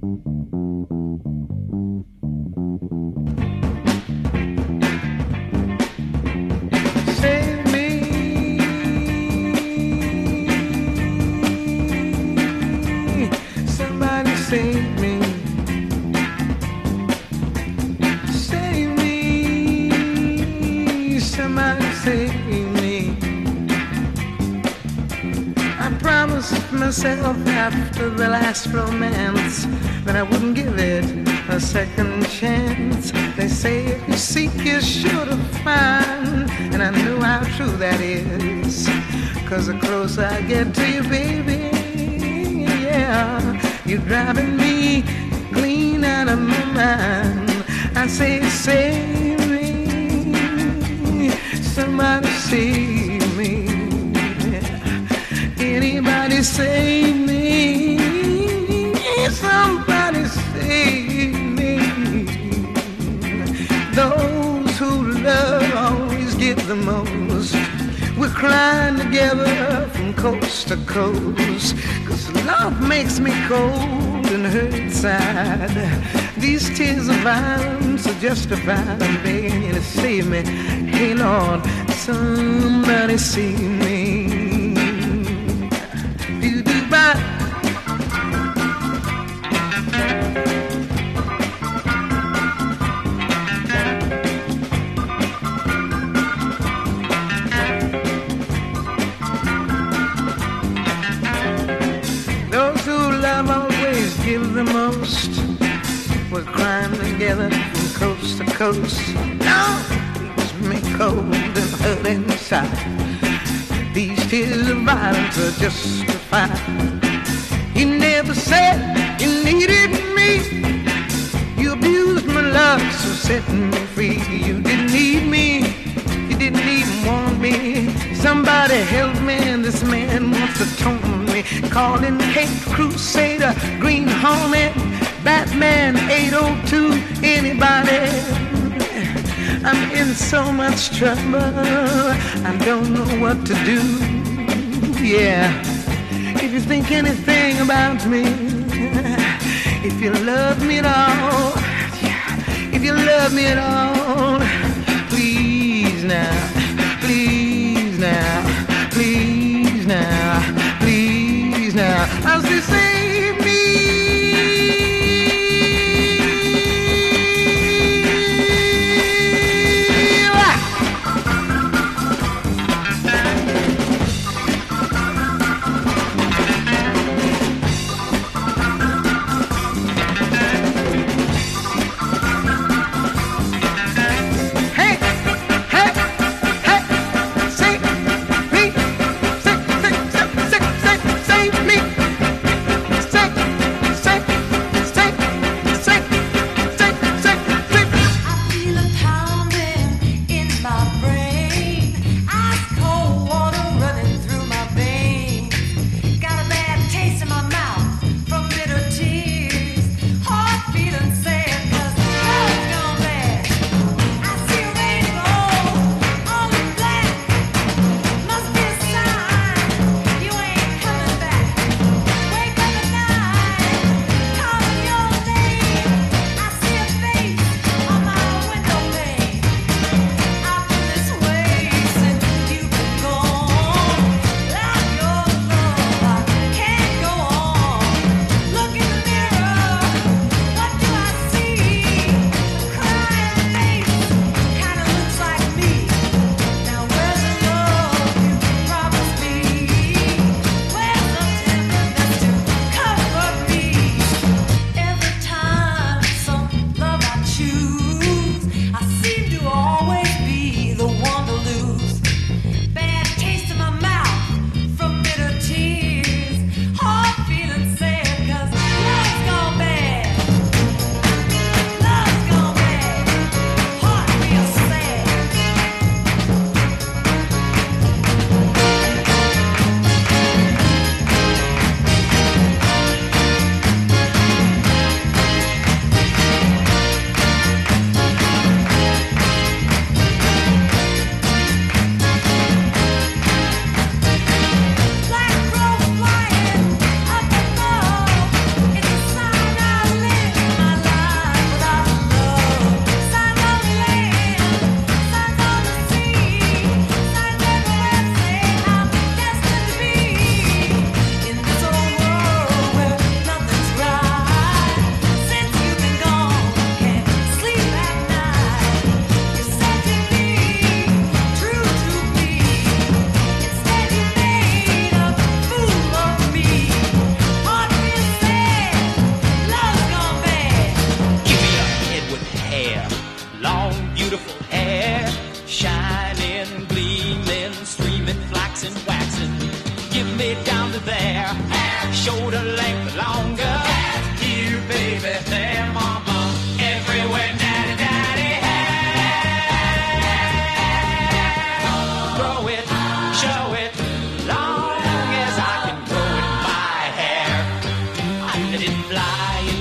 Myself after the last romance that I wouldn't give it a second chance. They say if you seek you're sure to find, and I know how true that is, 'cause the closer I get to you, baby, yeah, you're driving me clean out of my mind. I say save me, somebody save me, anybody save me, somebody save me. Those who love always give the most. We're crying together from coast to coast, 'cause love makes me cold and hurt inside. These tears of violence are justified. I'm begging you to save me. Hey Lord, somebody save me. Give the most. We're crying together from coast to coast. Now leaves me cold and hurt inside. These tears of violence are justified. You never said you needed me. You abused my love, so set me free. You didn't need me. You didn't even want me. Somebody help me, this man wants to taunt me. Calling Hate Crusader, Green Hornet, Batman 802, anybody. I'm in so much trouble, I don't know what to do. Yeah, if you think anything about me, if you love me at all, if you love me at all, please now, please now, please now, please now, I say save me.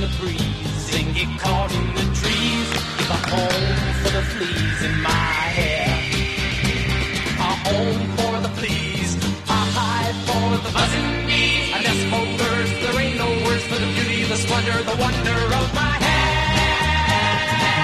the breeze and get caught in the trees. Give a home for the fleas in my hair. A home for the fleas, a hive for the buzzing bees, a nest for birds. There ain't no words for the beauty, the splendor, the wonder of my hair.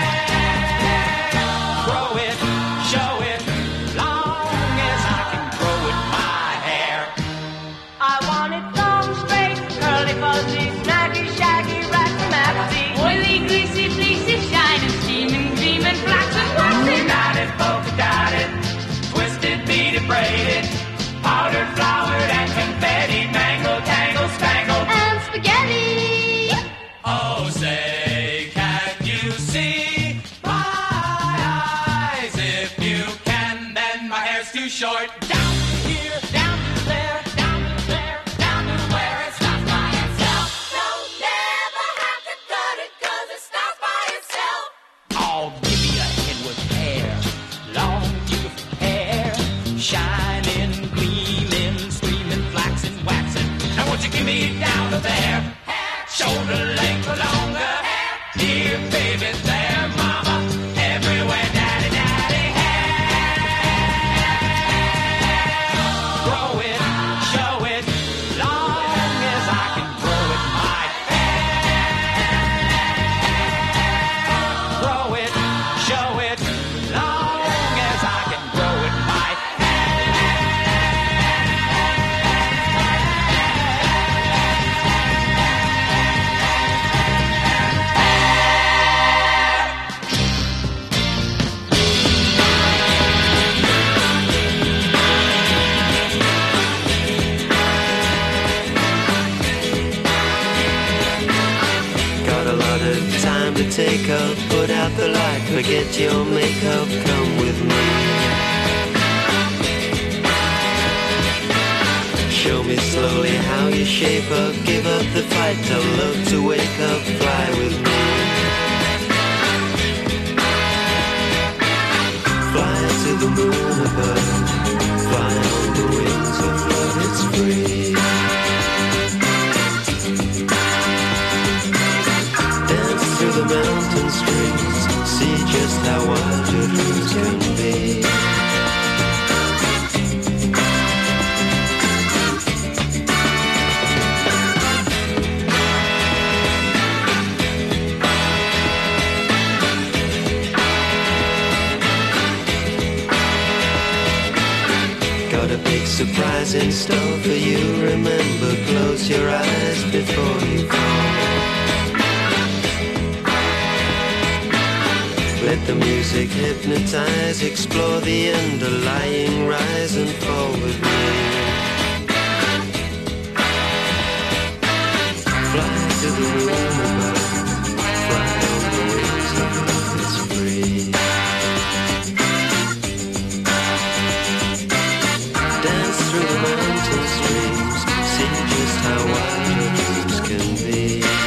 Grow it, show it, long as I can grow it, my hair. I want it long, straight, curly, fuzzy, snaggy, shaggy, ratty, maxy, oily, greasy, fleecy, shiny, steaming, gleaming, flaxen, waxy, Knotted, polka dotted, twisted, beaded, braided, powdered, floured, and confetti, mangled, tangled, spangled, and spaghetti. Oh, say, can you see my eyes? If you can, then my hair's too short. Down here, down to there, down to there, down to where it stops by itself. No, never have to cut it 'cause it stops by itself. Oh, give me a head with hair, long, beautiful hair, shining, gleaming, streaming, flaxing, waxing. Now won't you give me down to there? Shoulder length or longer. Here, baby, there, mama. Everywhere, daddy, daddy, hair. Grow it, show it, long as I can grow it, my hair. Grow it, show it, long as I can grow it, my Got a lot of time to take up, put out the light, forget your makeup, come with me. Show me slowly how you shape up, give up the fight, tell love to wake up, fly with me. Fly to the moon above, fly on the wings of love, it's free. Dance through the mountain streams, see just how wild your dreams can be. Got a big surprise in store for you. Remember, close your eyes before you fall. Let the music hypnotize, explore the underlying rise and fall with me. Fly to the moon above, fly on the wings of love, it's free. Dance through the mountain streams, see just how wild your dreams can be.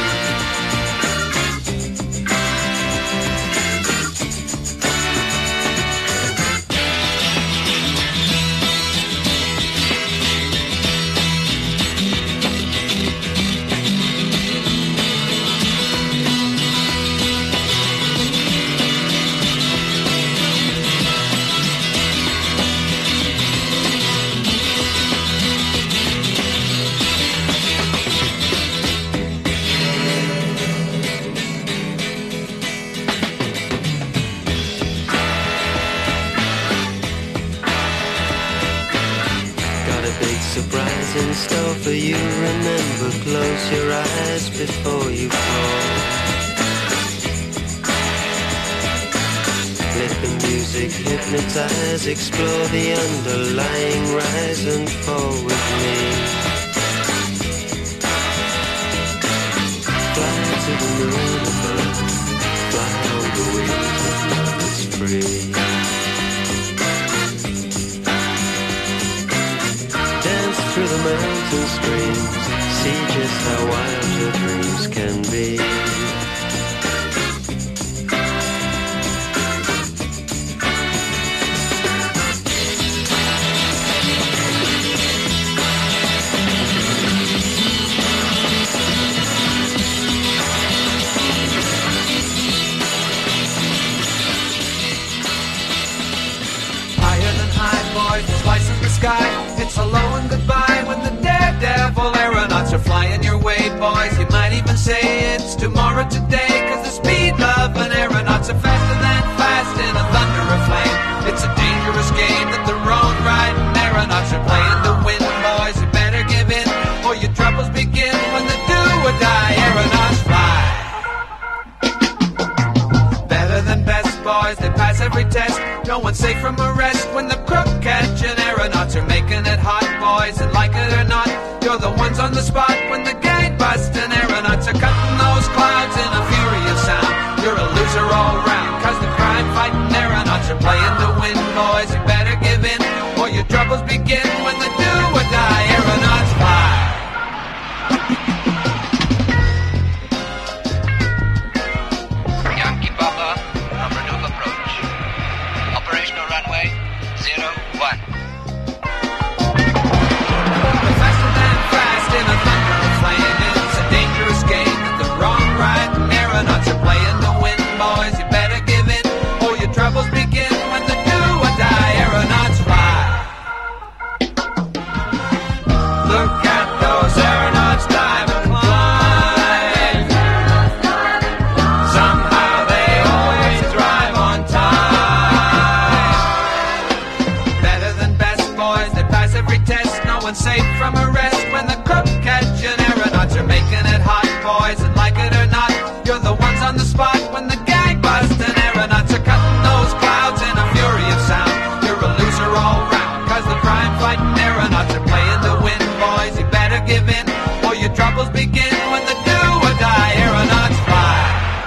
Surprise in store for you. Remember, close your eyes before you fall. Let the music hypnotize, explore the underlying rise and fall with me. Fly to the moon above, fly on the wings of love is free. Through the mountain streams, see just how wild your dreams can be. sky. It's hello and goodbye when the daredevil aeronauts are flying your way, boys. You might even say it's tomorrow today, 'cause the speed of an aeronaut's are faster than fast in a thunder of flame. It's a dangerous game that the road riding aeronauts are playing to win, boys. You better give in or your troubles begin when the do or die aeronauts fly. Better than best, boys, they pass every test. No one's safe from arrest when the crook catching aeronauts are making it hot, boys. And like it or not, you're the ones on the spot when the gang busting aeronauts are cutting those clouds in a furious sound. You're a loser all round, 'cause the crime fighting aeronauts are playing to win, boys. You better give in or your troubles begin when the do or die aeronauts fly. Yankee Papa, number 2 approach. Operational runway 01. Faster than fast in a thunder of flame. It's a dangerous game that the wrong riding aeronauts are playing to win, boys. You better give in or your troubles begin when the do or die aeronauts fly. Look at those aeronauts dive and climb. Somehow they always arrive on time. Better than best, boys, they pass every test. No one's safe from arrest when the crook catching aeronauts are making it hot, boys. And like it or not, you're the ones on the spot when the gang busting aeronauts are cutting those clouds in a fury of sound. You're a loser all round, 'cause the crime fighting aeronauts are playing to win, boys. You better give in or your troubles begin when the do or die aeronauts fly.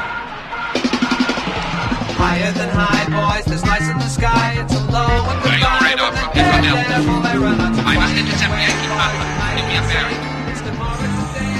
Higher than high, boys, there's lights in the sky. It's a low and goodbye when the daredevil aeronauts are I must flying intercept away, Yankee Papa. boys. Give me a bearing. It's tomorrow today.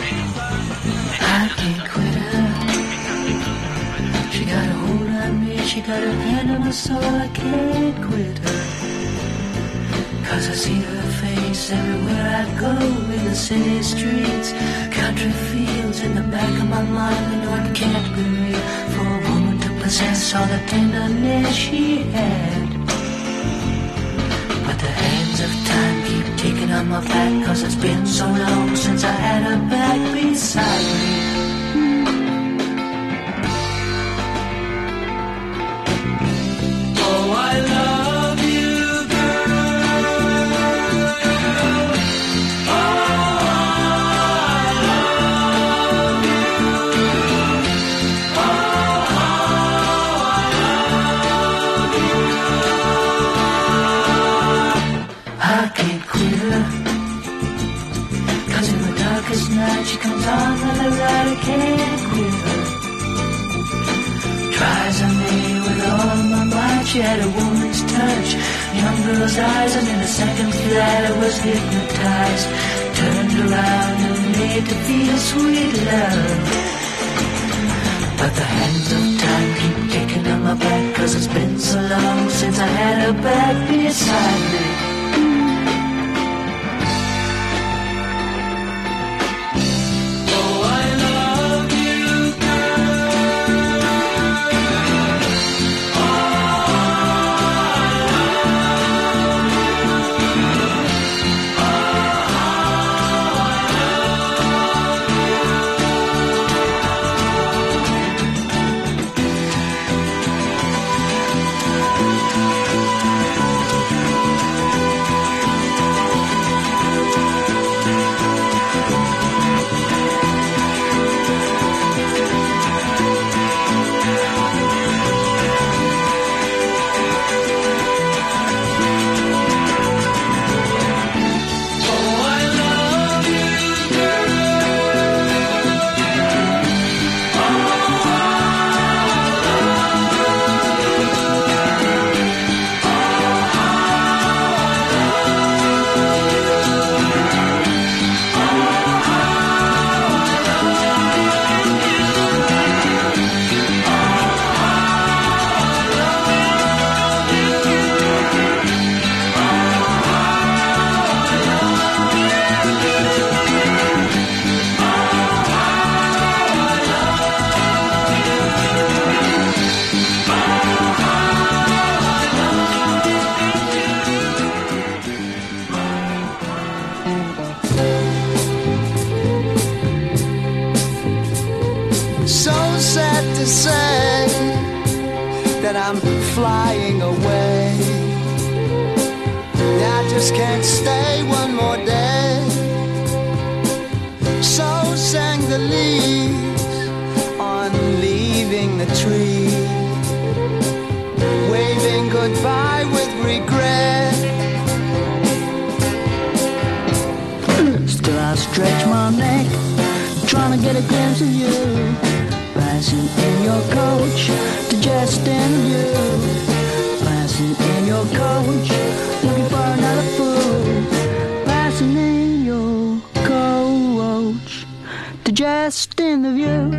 I can't quit her. She got a hold on me, she got her hand on my soul. I can't quit her. 'Cause I see her face everywhere I go, in the city streets, country fields, in the back of my mind. I know it can't be real for a woman to possess all the tenderness she had. But the hands of time keep taking on my back, 'cause it's been so long since I had her back beside me. Oh, I love you, girl. Oh, I love you. Oh, I can't quit her. 'Cause in the darkest night she comes on with a light. I can't quit her. Tries I may with all my might. She had a woman's touch, young girl's eyes, and in a second flat I was hypnotized. Turned around and made to feel sweet love. But the hands of time keep taking on my back, 'cause it's been so long since I had her back beside me. Oh, I love you, girl. Oh, I love you. So sad to say that I'm flying away. I just can't stay one more day. So sang the leaves on leaving the tree, waving goodbye with regret. Still I stretch my neck, trying to get a glimpse of you, passing in your coach to just interview, passing in your coach, looking for another fool, passing in your coach to just interview.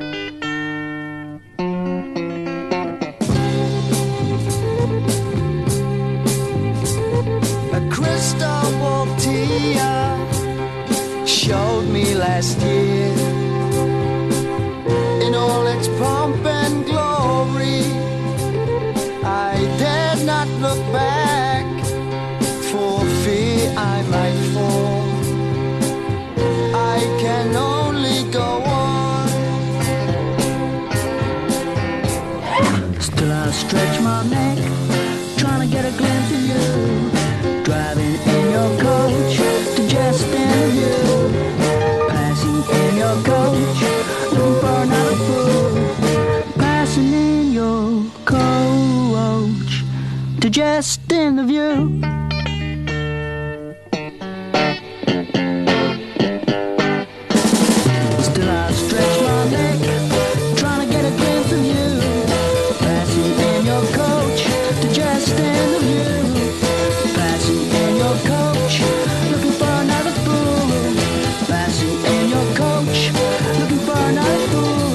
A crystal ball tear showed me last year in all its pomp and glory. I dared not look back for fear I might fall. I can only go on. Still I stretch my neck, trying to get a glimpse of you, driving in your coach to just interview, passing in your coach, looking for another fool, passing in your coach to just interview. Still I stretch my neck, trying to get a glimpse of you, passing in your coach to just interview, passing in your coach, looking for another fool, passing in your coach, looking for another fool.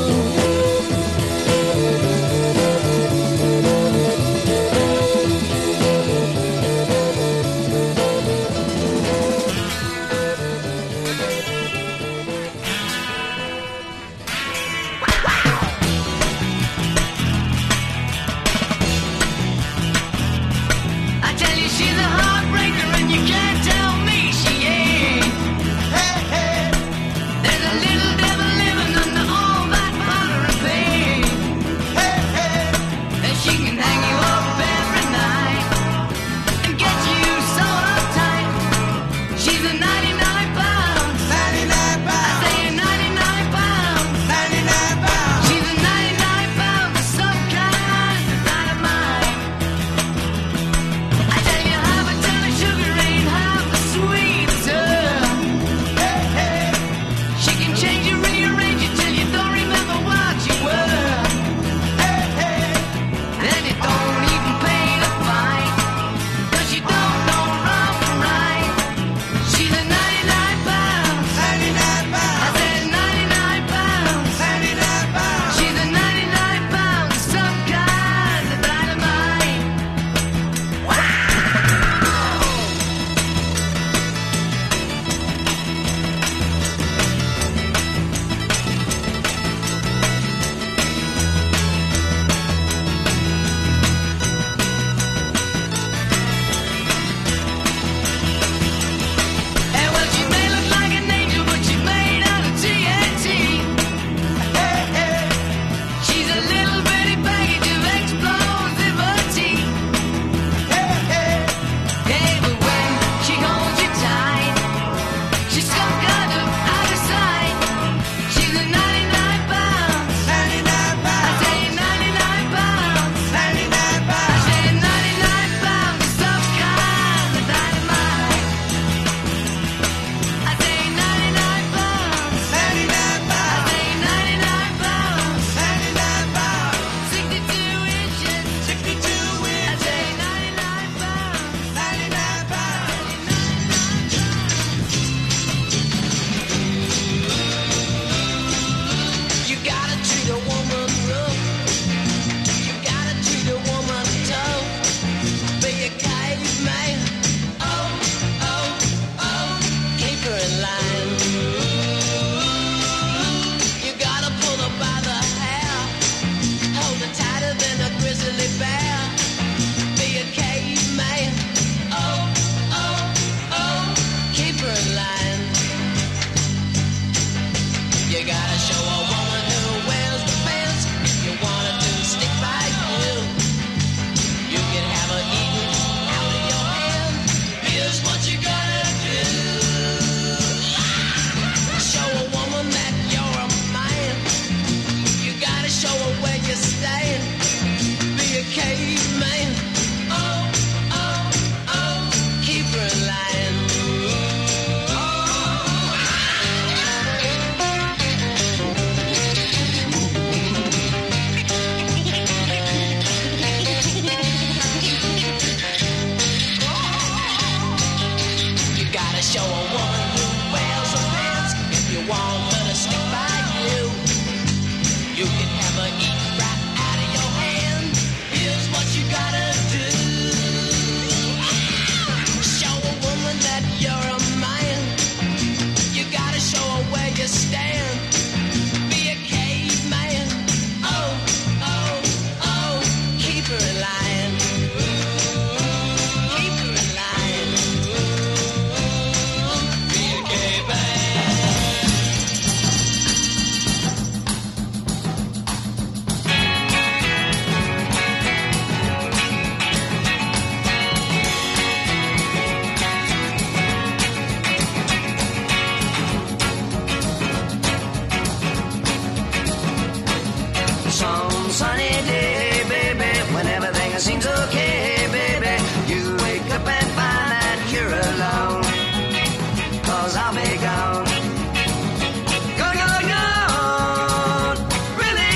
Some sunny day, baby, when everything seems okay, baby, you wake up and find that you're alone. 'Cause I'll be gone. Gone, gone, gone. Really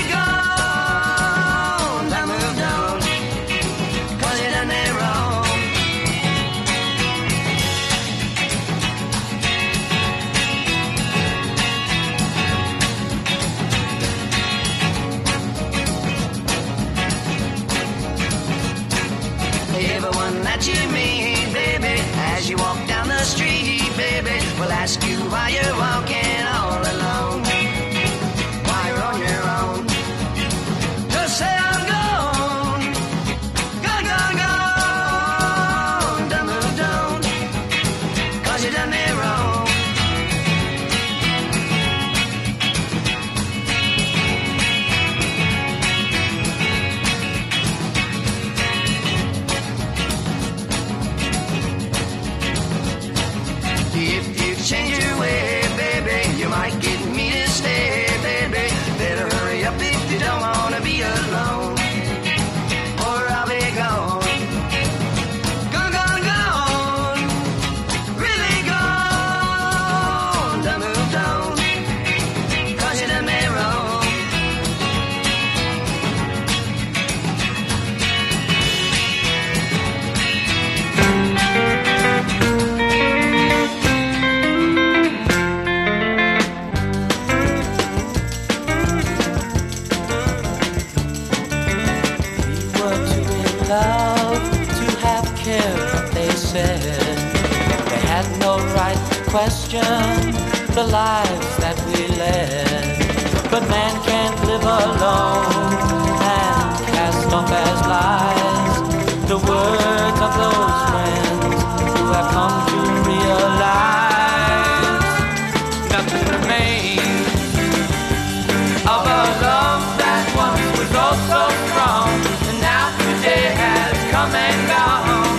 gone. I moved on. 'Cause you done me wrong. Everyone that you meet, baby, as you walk down the street, baby, will ask you why you're walking all alone. Why you're on your own. Just say I'm gone. Gone, gone, gone. Done moved on. 'Cause you done me wrong. If you change your way, baby, you might get me to stay, baby. Better hurry up if you don't wanna be alone, or I'll be gone. Gone, gone, gone. Really gone. Done moved on. 'Cause you done me wrong. Love to have cared what they said. They had no right to question the lives that we led. But man can't live alone and cast off as lies the words of those friends who have come to realize nothing remains of a love that once was oh so strong. Day has come and gone.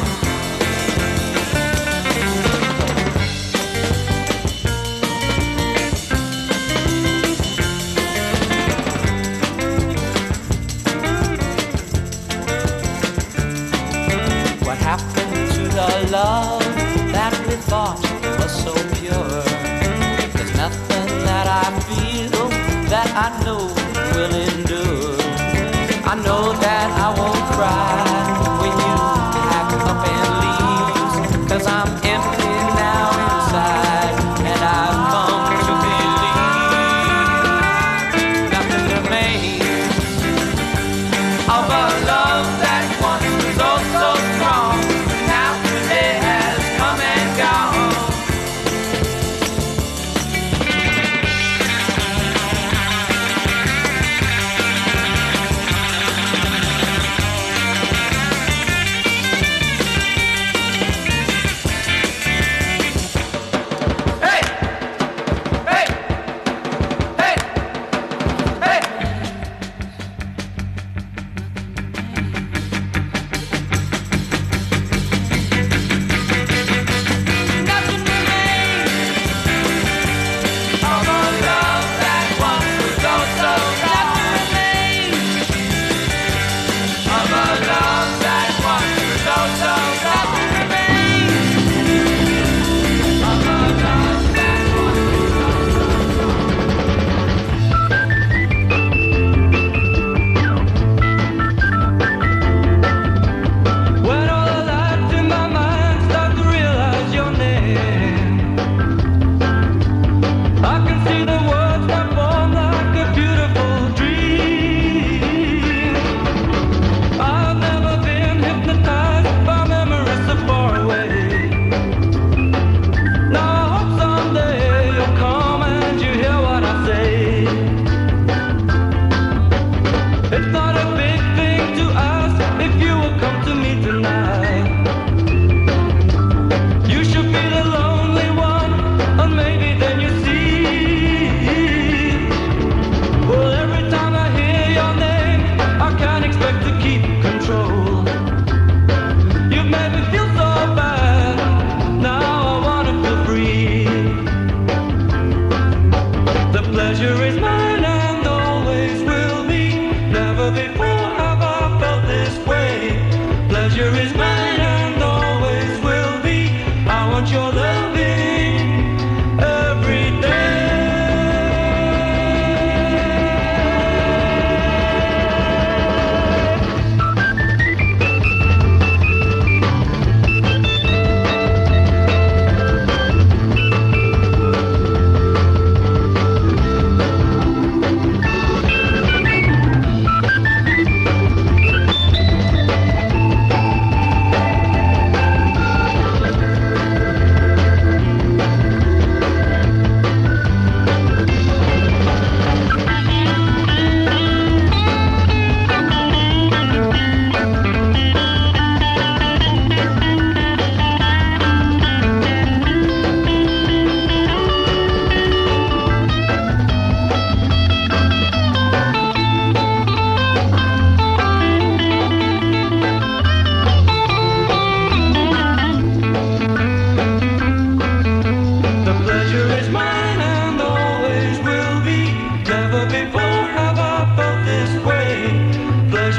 What happened to the love that we thought was so pure? There's nothing that I feel that I know will endure. I know that I won't cry when you pack up and leave, 'cause I'm empty now inside, and I've come to believe nothing remains of a love that once was oh so strong. Now today has come and gone.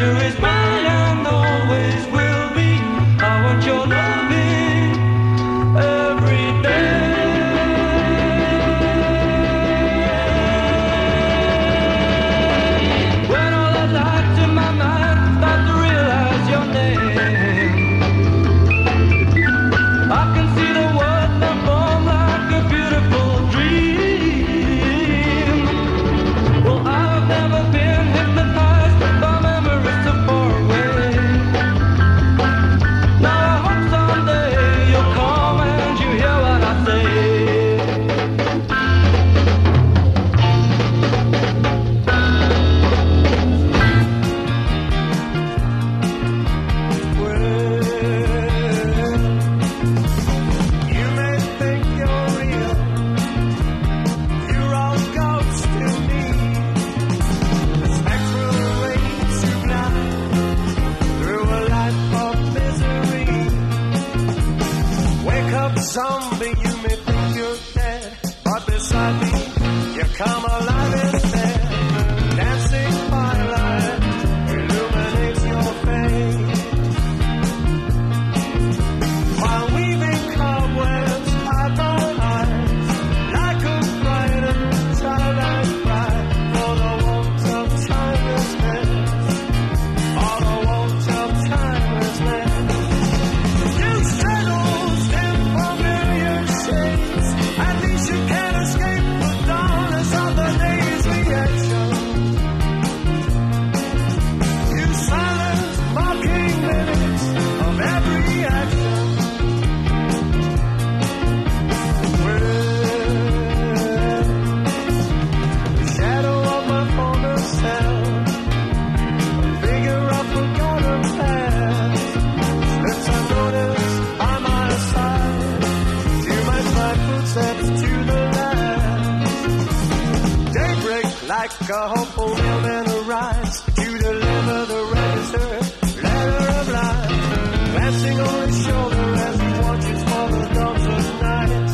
future is mine and always will be. I want your loving every day. When all the lights in my mind start to realize your name, I can see the world that form like a beautiful dream. Well, I've never been hypnotized by memories so far away. Now I hope someday you'll come and you hear what I say. You may think you're real, you're all ghosts to me. The spectral rays you blind through a life of misery. Wake up, zombie, you may think you're dead, but beside me, you come alive instead. Dancing firelight illuminates your face. While weaving cobwebs at my eyes, like a brighter childlike pride, for the want of timelessness, for the want of timelessness. You shadows in familiar shades, at least you can't escape the darkness of the day's reaction. You silence mocking minutes of every action. The shadow of my former self, a figure of forgotten past, slips unnoticed by my side, to match my footsteps to the last. Daybreak like a hopeful mailman arrives to deliver the registered letter of life, glancing over his shoulder as he watches for the dawns of night.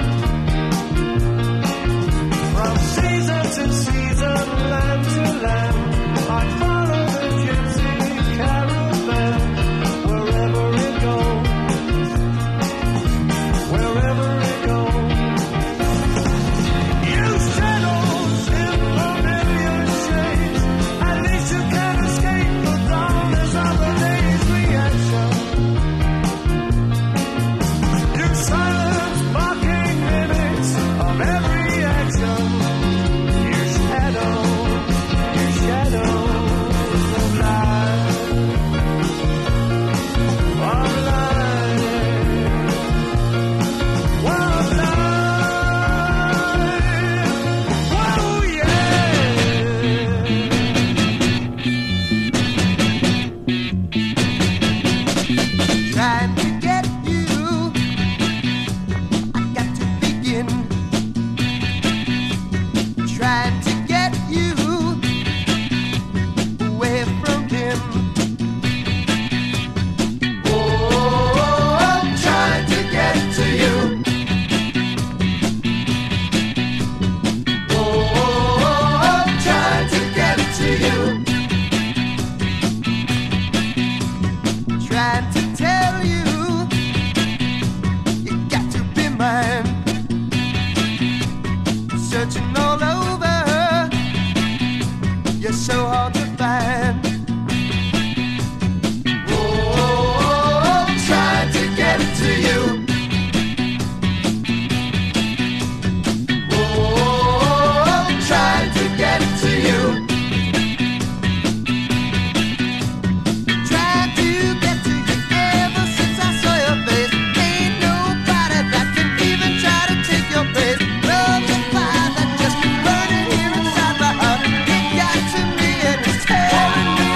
From season to season, land to land, I follow the gypsy caravan, wherever it goes, wherever it goes. You shadows in familiar shades, at least you can't escape the darkness of the day's reaction. You silence mocking mimics of every action. You shadows of light, of light, of light. Whoa, yeah. Trying to get you, I got to begin. Trying to get you away from him. Oh, I'm trying to get to you. Oh, I'm trying to get to you. Trying to tell you, you got to be mine. Searching all over, you're so hard to find. Oh, I'm trying to get to you. Oh, I'm trying to get to you. Trying to get to you ever since I saw your face. Ain't nobody that can even try to take your place. Love's a fire that just burning here inside my heart. It got to me and it's tearing me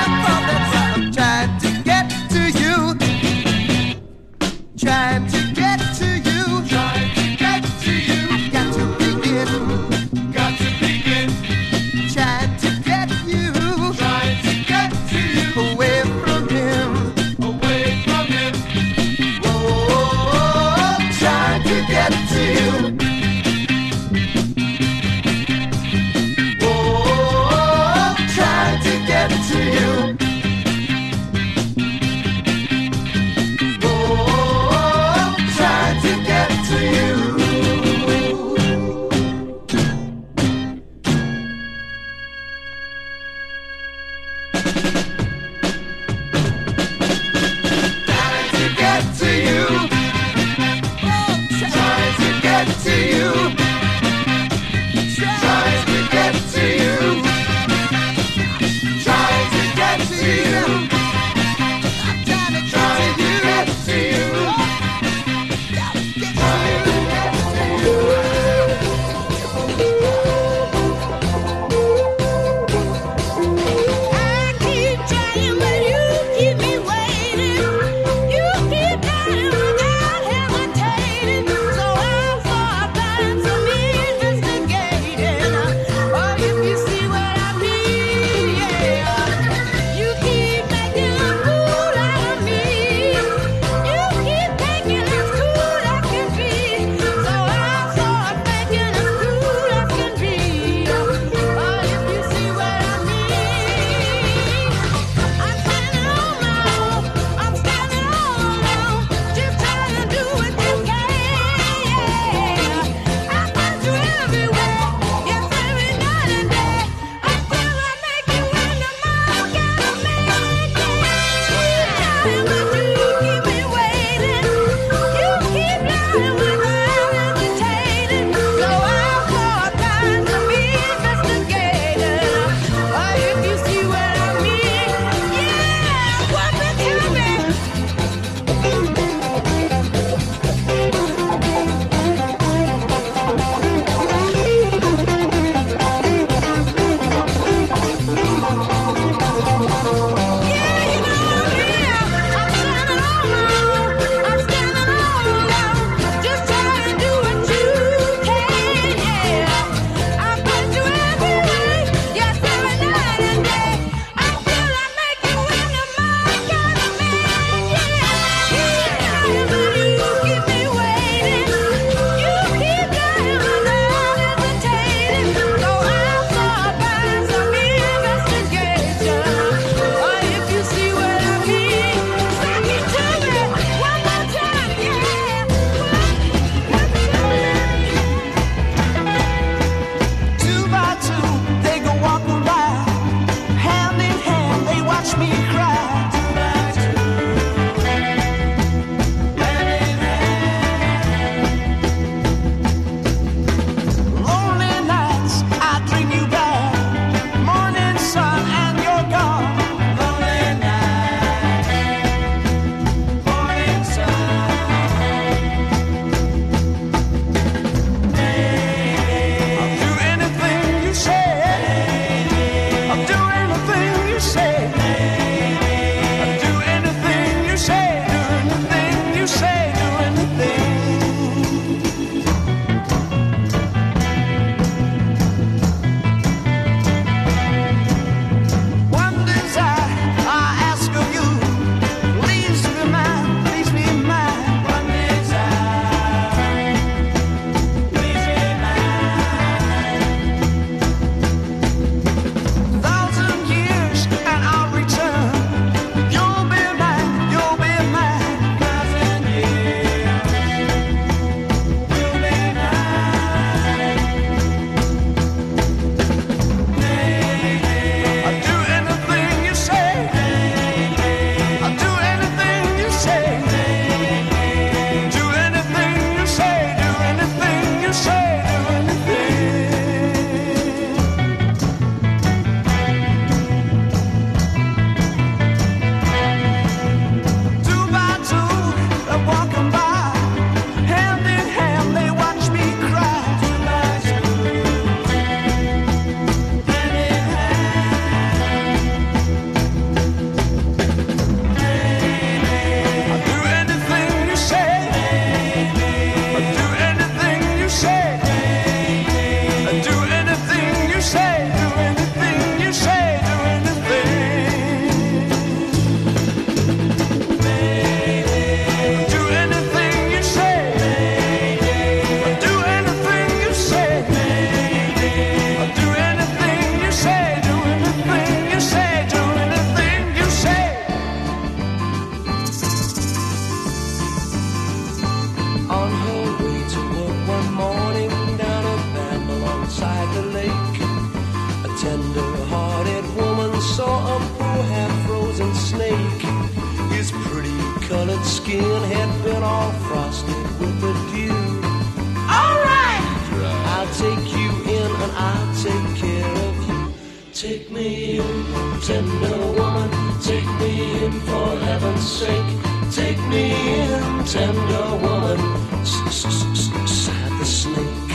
some poor half-frozen snake. His pretty colored skin had been all frosted with the dew. All right. I'll take you in and I'll take care of you. Take me in, tender woman, take me in for heaven's sake. Take me in, tender woman, sighed the snake.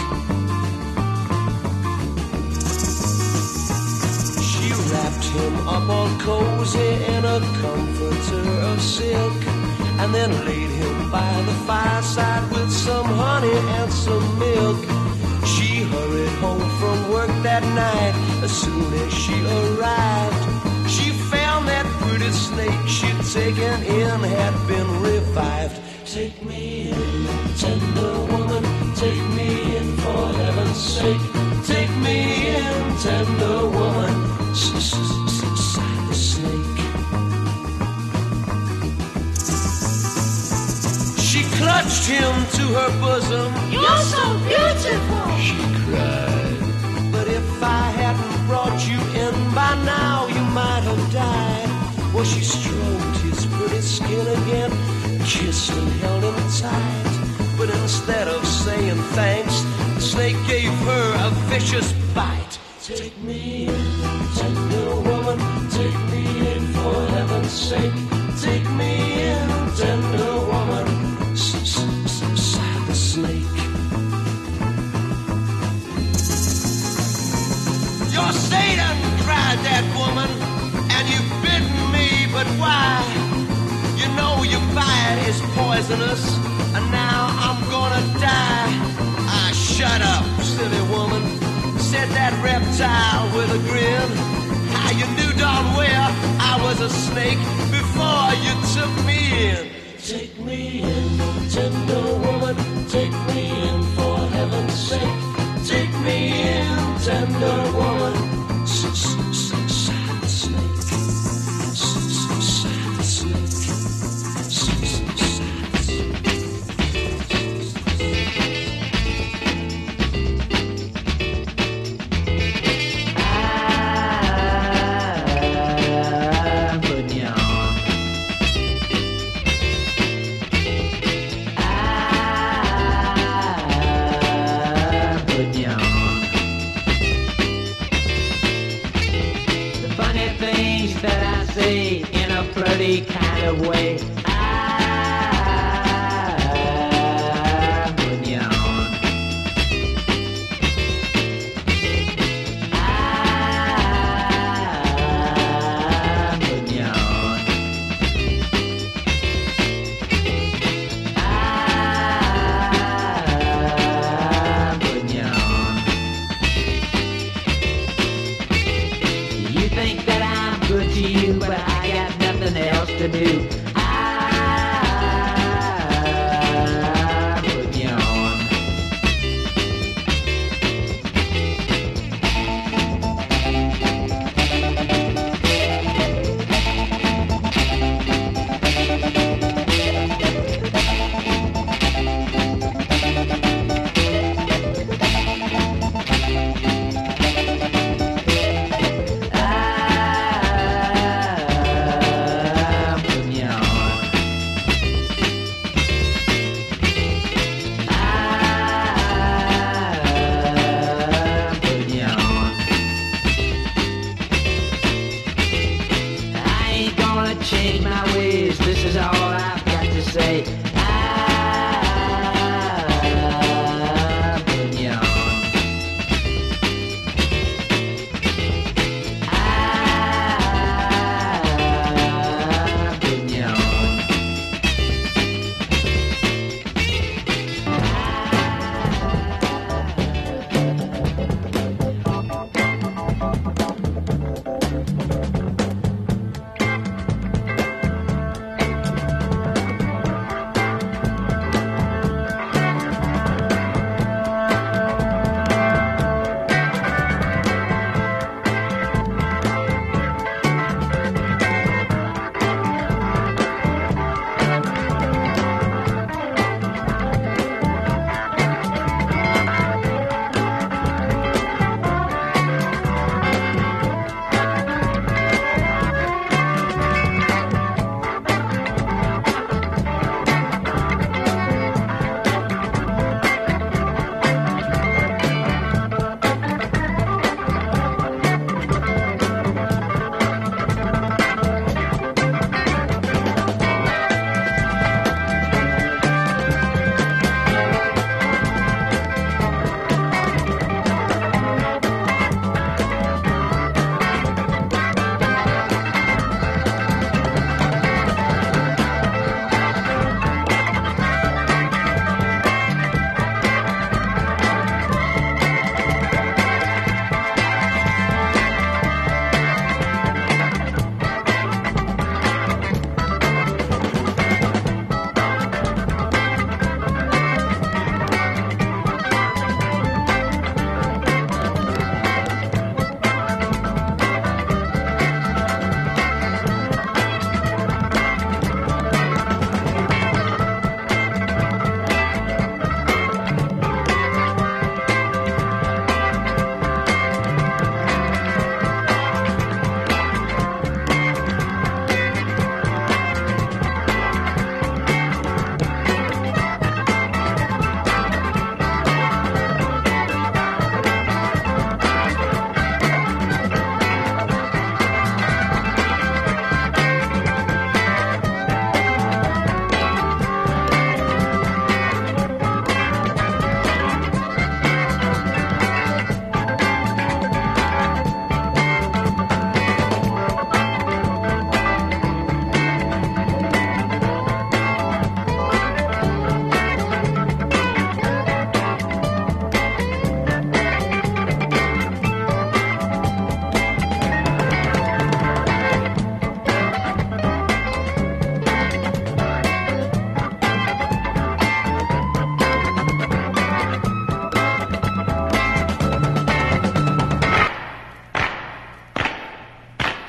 She wrapped him up all cozy in a comforter of silk, and then laid him by the fireside with some honey and some milk. She hurried home from work that night. As soon as she arrived, she found that pretty snake she'd taken in had been revived. Take me in, tender woman, take me in for heaven's sake. Take me in, tender woman, sighed the snake. She clutched him to her bosom. You're so beautiful. She cried. But if I hadn't brought you in by now, you might have died. Well, she stroked his pretty skin again, kissed and held him tight. But instead of saying thanks, the snake gave her a vicious bite. Take me in, tender woman, take me in for heaven's sake. Take me in, tender woman, sighed the snake. You're Satan, cried that woman, and you've bitten me, but why? You know your bite is poisonous, and now I'm gonna die. Ah, shut up, silly woman, said that reptile with a grin. How you knew darn well I was a snake before you took me in. Take me in, tender woman, take me in for heaven's sake. Take me in, tender woman, sighed the snake. Sighed the snake. In a flirty kind of way, I'm putting you on. I'm putting you on. I'm putting you on. You think that I'm good to you, but I got nothing else to do. I'm putting you on. Change my ways, this is all I've got to say. I'm putting you on. I'm putting you on.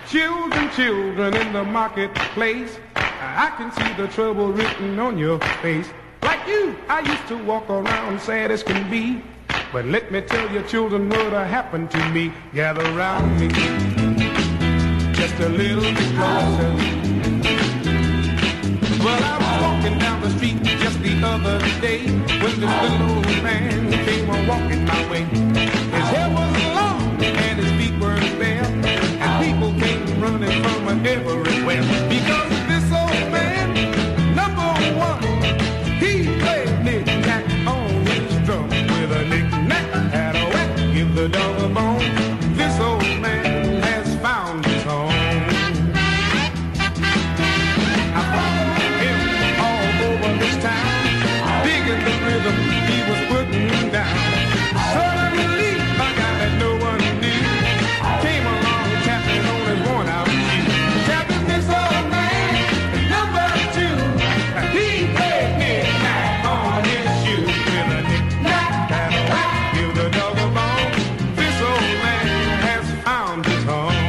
Children, children in the marketplace, I can see the trouble written on your face. Like you, I used to walk around sad as can be. But let me tell you, children, what happened to me. Gather round me, just a little bit closer. Well, I was walking down the street just the other day when this little old man came on walking my way. His hair was long and his feet were bare, and people came running from everywhere. Because this old man, number one, he played knick-knack on his drum with a knick-knack, had a whack, give the dog a bone. This old man has found his home. I followed him all over this town, digging the rhythm he was putting down. Suddenly, a guy that no one knew came along tapping on his worn-out shoe. Tapping this old man, number two, he played knick-knack on his shoe with a knick-knack, had a whack, give the dog a bone. This old man has found his home.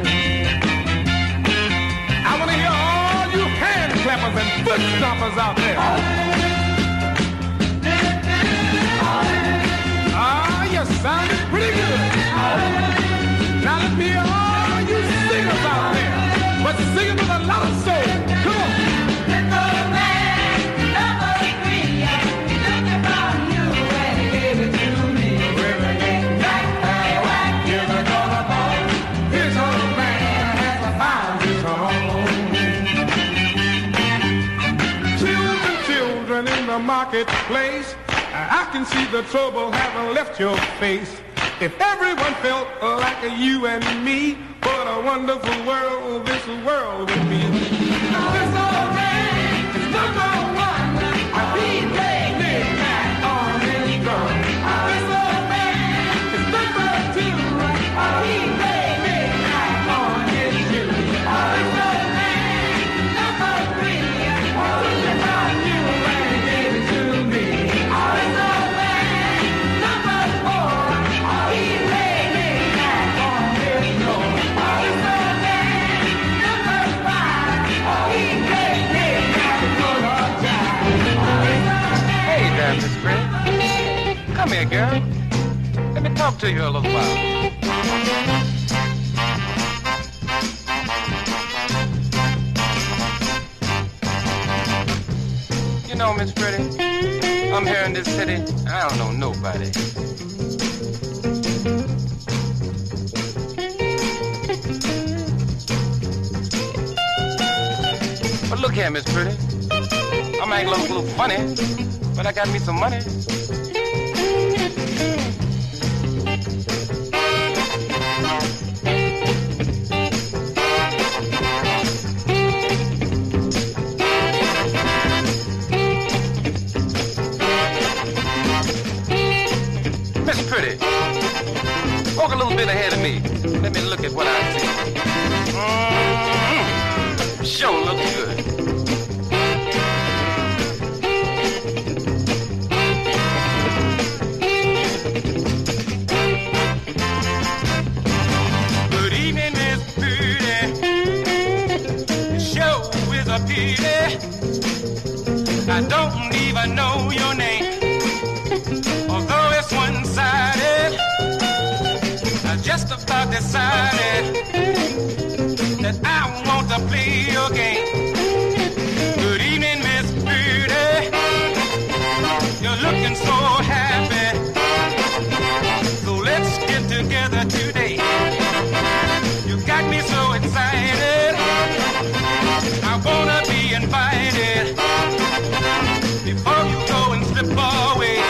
I want to hear all you hand clappers and foot stompers out there. Ah, you sounded pretty good. Now let me hear all you singers out there, but sing it with a lot of soul. Come on. This old man has found his home. Children, children in the marketplace, I can see the trouble haven't left your face. If everyone felt like you and me, what a wonderful world this world would be. This old man is number one. He played knick-knack on his drum. This old man is number two. He played knick-knack on his shoe. This old man, number three, took it from you and gave it to me. This old man, number four, he played knick-knack on his floor. This old man, number five, he played knick-knack on our time. Hey there, Miss Fred. Come here, girl. Let me talk to you a little while. You know, Miss Freddie, I'm here in this city. I don't know nobody. But look here, Miss Freddie. I'm acting a little funny, but I got me some money. Miss Pretty, walk a little bit ahead of me. Let me look at what I see. Sure looks good. Good evening, Miss Pretty. The show is a pity. I don't even know your name. Although it's one-sided, I just about decided that I want to play your game. Good evening, Miss Pretty. You're looking so happy. So let's get together today. You got me so excited. I wanna be invited. Before you go and slip away,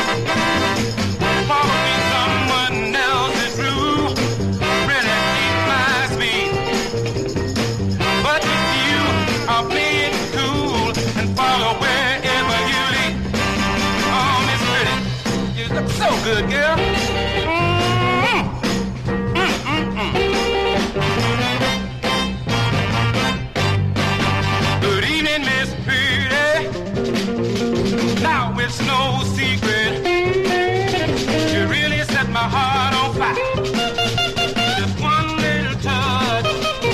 follow someone else's rule. Really keep my speed. But if you are playing cool and follow wherever you lead, oh, Miss Pretty, you look so good, girl. Good evening, Miss Pretty. Now it's no secret, you really set my heart on fire. Just one little touch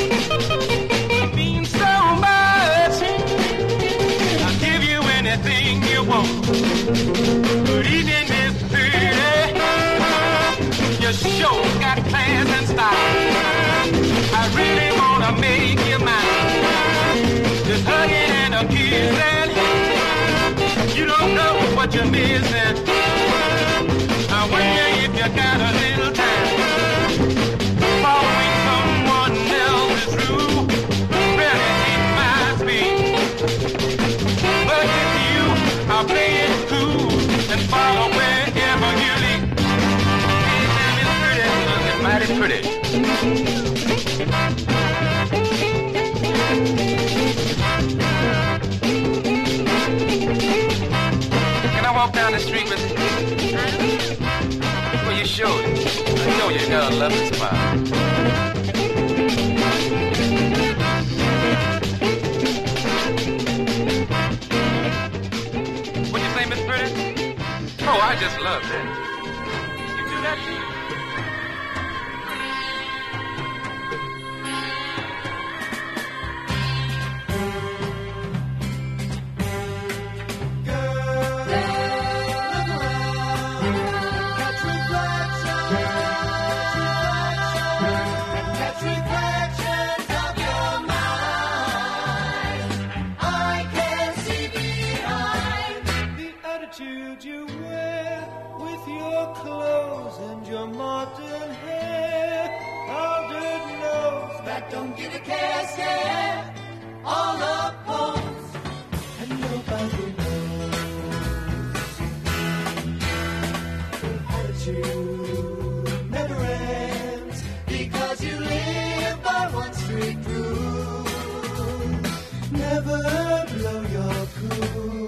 Oh, good evening, Miss Pretty. You sure got class and style. I really wanna make you mine. Just hugging and a kissing. You don't know what you're missing. I wonder if you got a little time. Following someone else's rule really ain't my speed. But if you are playing cool and follow wherever you lead, anytime it's pretty, it's mighty pretty. Can I walk down the street with you? Well, you showed it. I know you got a lovely smile. What'd you say, Miss Pretty? Oh, I just love that. You do that too? You wear with your clothes and your modern hair, powdered nose that don't get a care scare, all up pose and nobody knows. Attitude never ends because you live by one strict rule. Never blow your cool.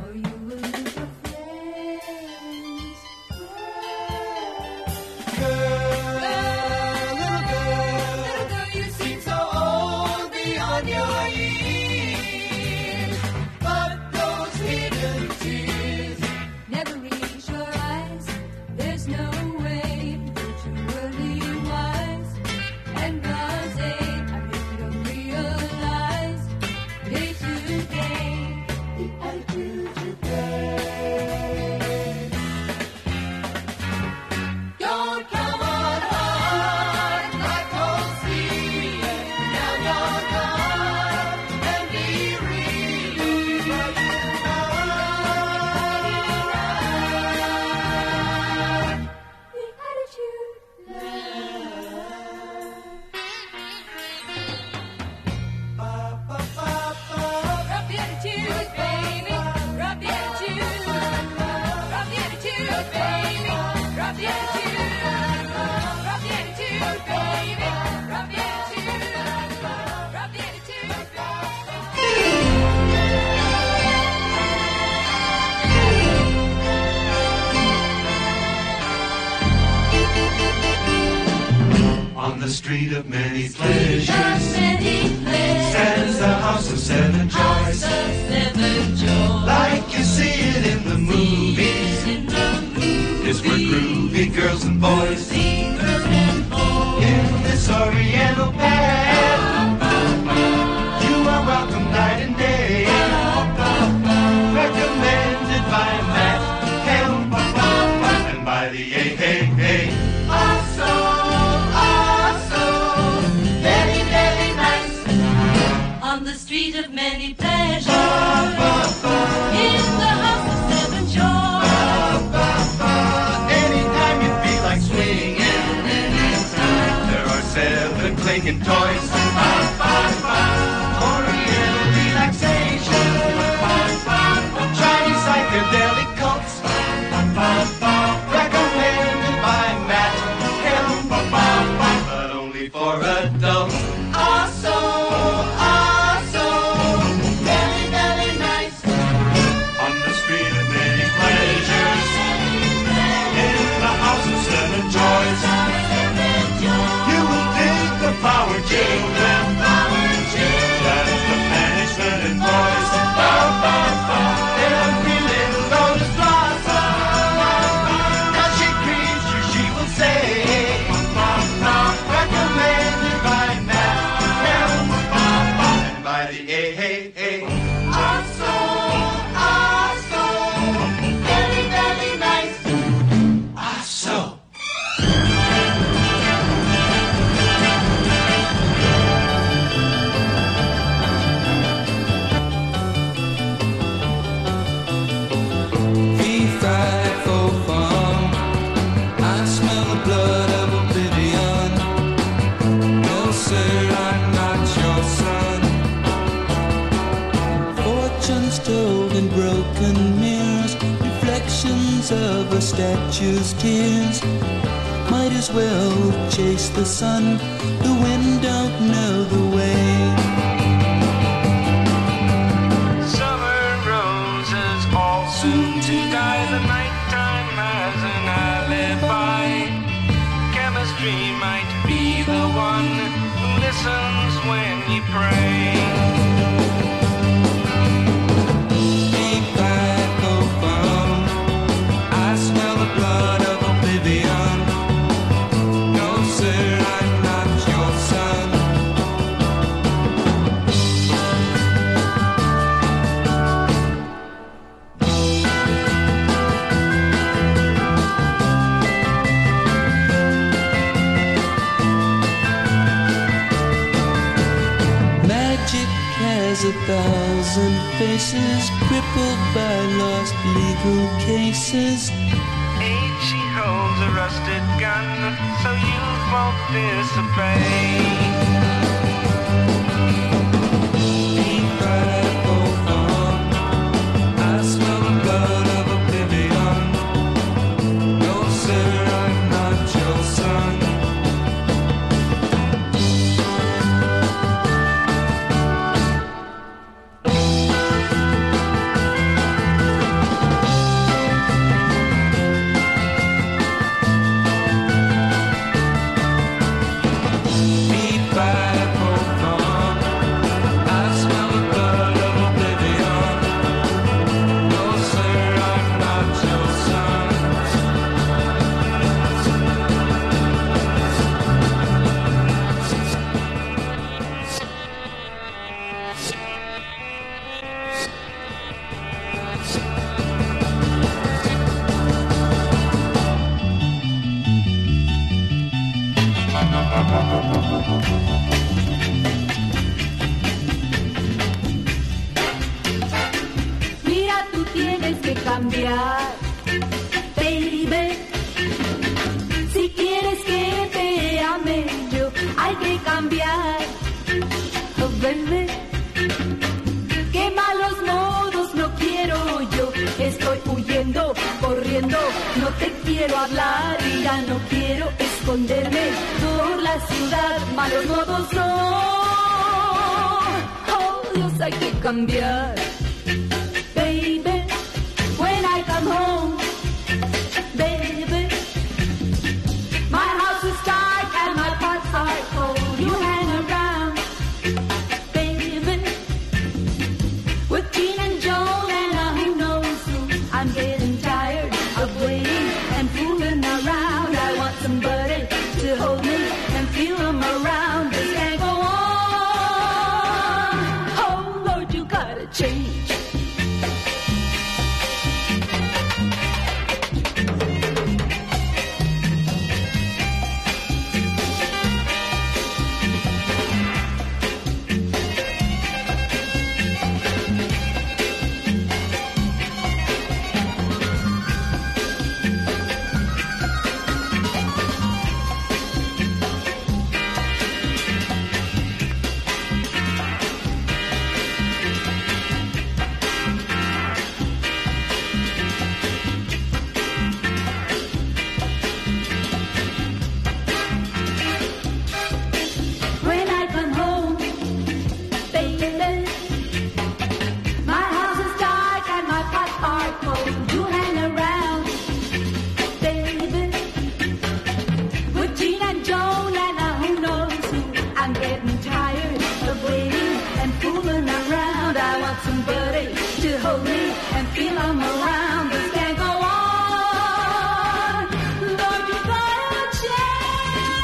On the street of many pleasures stands the house of seven joys, like you see it in the movies. It's for groovy girls and boys in this oriental pad. You are welcome night and day, recommended by Matt Kemp and by the A.A.A. Street of many pleasures, in the house of seven joys. Anytime you feel like swinging, there are seven clinking toys. Oriental relaxation, Chinese psychedelic cults, recommended by Matt Kemp, but only for adults. You will dig the flower jade. shadows of a statue's tears. Might as well chase the sun, the wind don't know the way. Summer roses all soon to die. The nighttime has an alibi. Chemistry might be the one who listens when you pray. Deep back, oh, bomb. I smell the blood of oblivion. No, sir, I'm not your son. Magic has 1,000 faces, crippled by lost legal cases. Age, she holds a rusted gun, so youth won't disobey. Deep back, oh, bomb. I smell the blood of oblivion. No, sir, I'm not your son. Deep back, oh, bomb. I smell the blood of oblivion. No, sir, I'm not your son. Mira, tú tienes que cambiar, baby. Si quieres que te ame yo, hay que cambiar, oh, baby. Qué malos modos no quiero yo, estoy huyendo, corriendo, no te quiero hablar y ya no quiero esconderme por la ciudad, malos modos no. Oh, Dios, hay que cambiar. Baby, when I come home, baby, my house is dark and my pots are cold. You hang around, baby, with Gene and Joan and who knows who. I'm getting tired of waiting and fooling around. I want somebody to hold me and feel them around. This can't go on. Oh Lord, you gotta change. When I come home, baby, my house is dark and my pots are cold. You hang around, baby, with Gene and Joan and who knows who. I'm getting tired of waiting and fooling around. I want somebody to hold me and feel them around. This can't go on. Lord, you gotta change.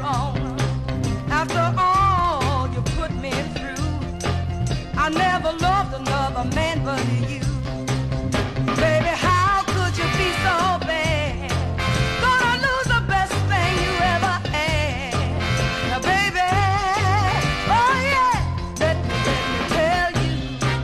wrong. After all you put me through, I never loved another man but you. Baby, how could you be so bad? Gonna lose the best thing you ever had. Now, baby, oh yeah, let me tell you.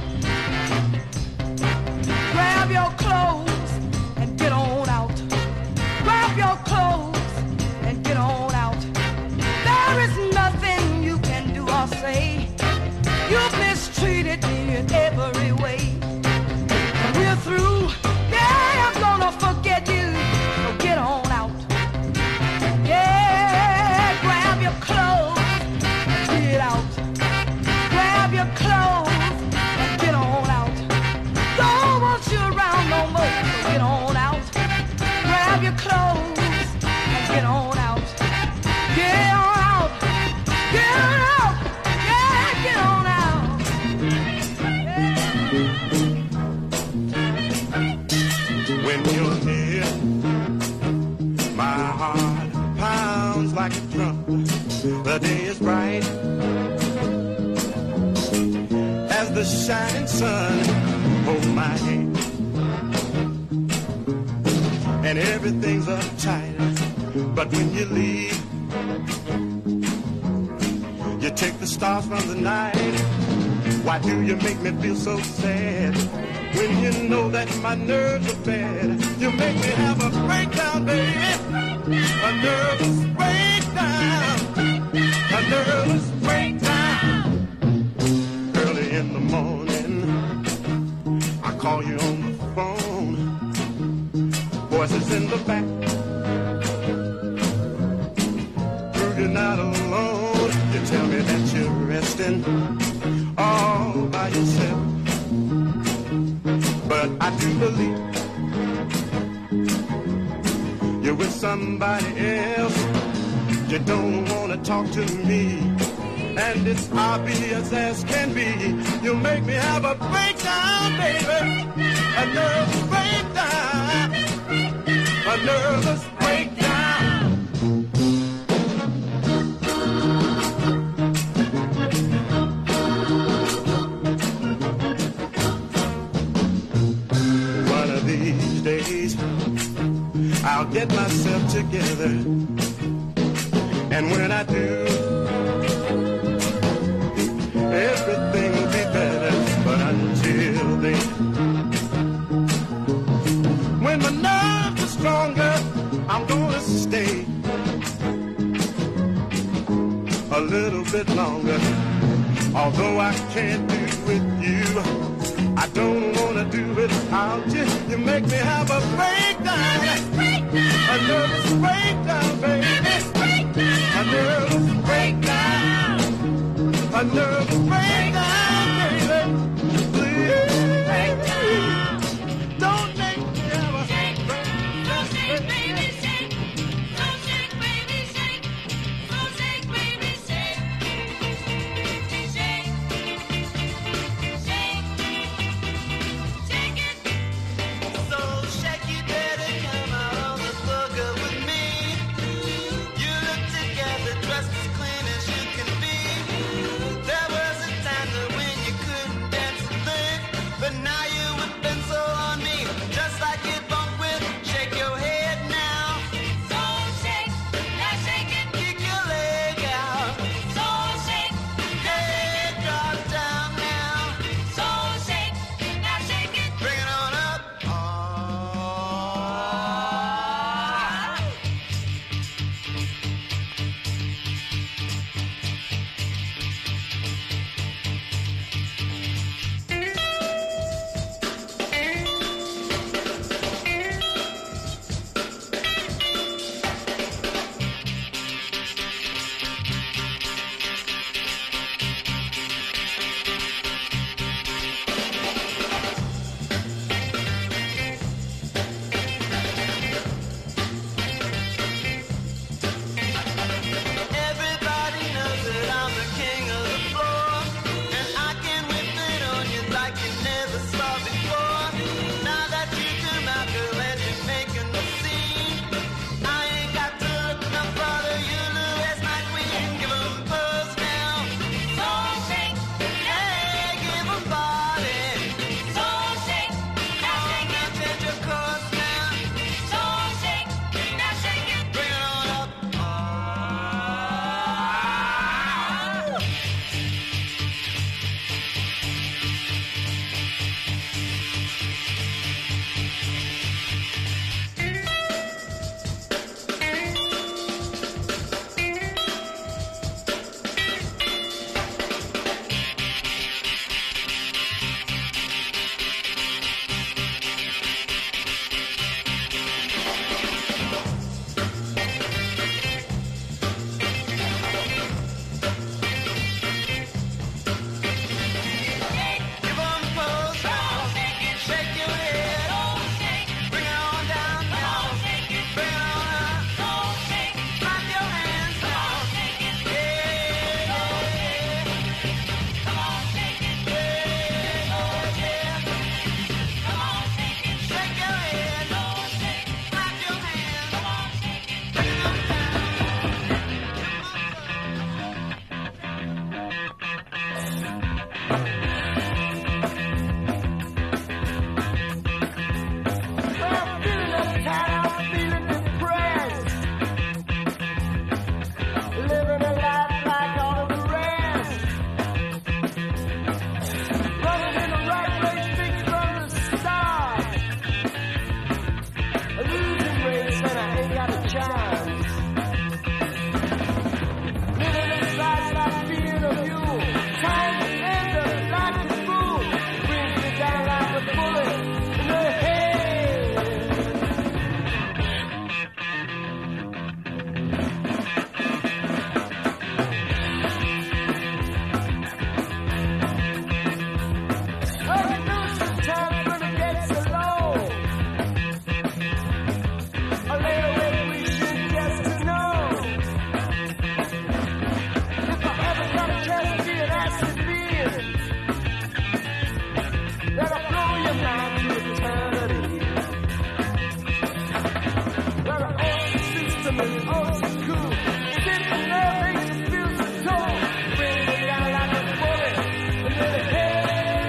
Grab your clothes and get on out. Grab your clothes and get on out. There is nothing you can do or say. You've mistreated me in every way. We're through. Yeah, I'm gonna forget you. So get on out. Yeah, grab your clothes and get out. Grab your clothes and get on out. Don't want you around no more. So get on out. Grab your clothes and get on out. Get on out. Get on out. Yeah, get on out. When you're here, my heart pounds like a drum. The day is bright as the shining sun over my head, and everything's uptight. But when you leave, you take the stars from the night. Why do you make me feel so sad? When you know that my nerves are bad, you make me have a breakdown, baby. A nervous breakdown. A nervous breakdown. Early in the morning, I call you on the phone. Voices in the back. Prove you're not alone. You tell me that you're resting all by yourself. But I do believe you're with somebody else. You don't want to talk to me, and it's obvious as can be. You make me have a breakdown, baby. A nervous breakdown. A nervous breakdown. These days I'll get myself together, and when I do, everything will be better. But until then, when my nerves are stronger, I'm gonna stay a little bit longer. Although I can't be with you, I don't wanna do it without you. You make me have a breakdown. A nervous breakdown, baby. A nervous breakdown. A nervous breakdown, baby. Please, don't make me have a breakdown. Don't shake, baby, shake. Don't shake, baby, shake. Don't shake, baby, shake. Shake. Dressed as clean as you can be. There was chance. Living inside that fear of you. Time to end up like a fool. Brings me down like a bullet in the head. Oh, you know sometimes when it gets so low, a little bit we should just to know. If I ever got a chance to be an acid being, that'll blow your mind to eternity. Well, the old system is old so cool. Simple love makes you feel so cold. Bring me down like a bullet into the head.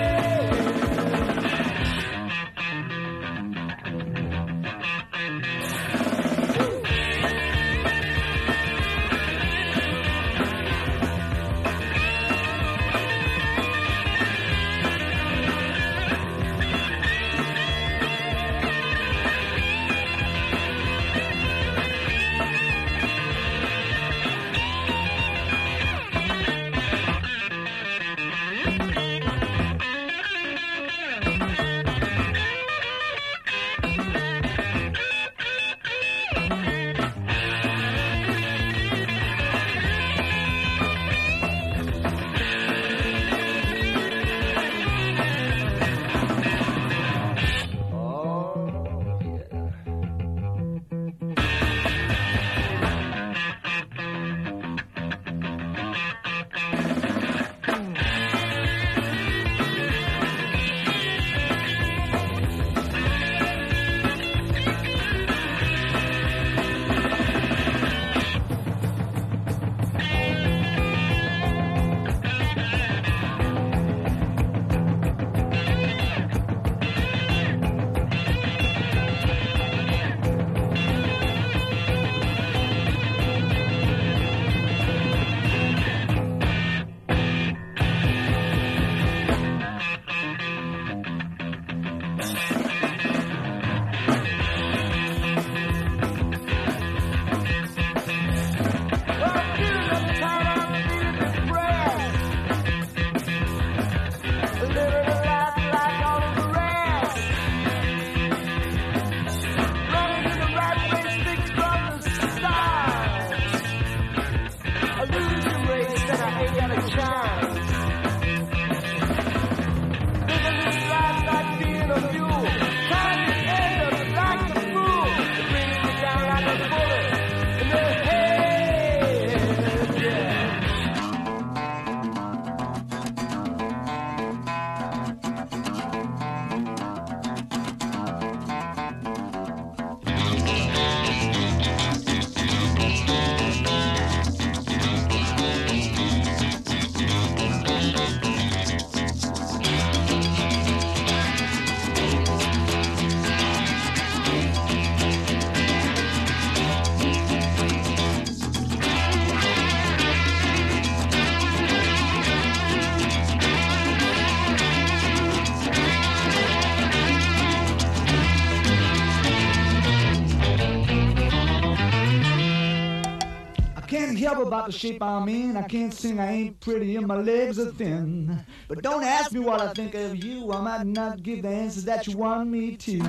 About the shape I'm in, I can't sing, I ain't pretty, and my legs are thin. But don't ask me what I think of you, I might not give the answers that you want me to.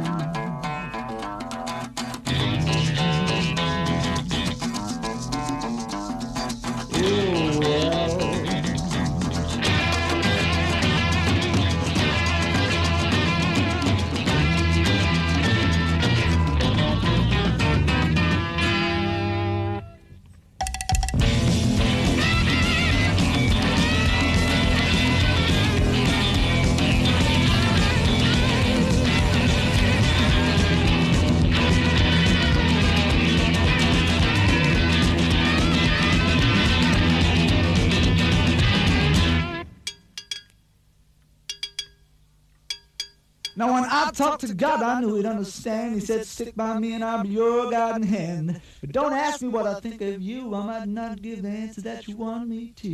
Oh, well. Now when I talked to God, I knew he'd understand. He said, stick by me and I'll be your guiding hand. But don't ask me what I think of you. I might not give the answer that you want me to.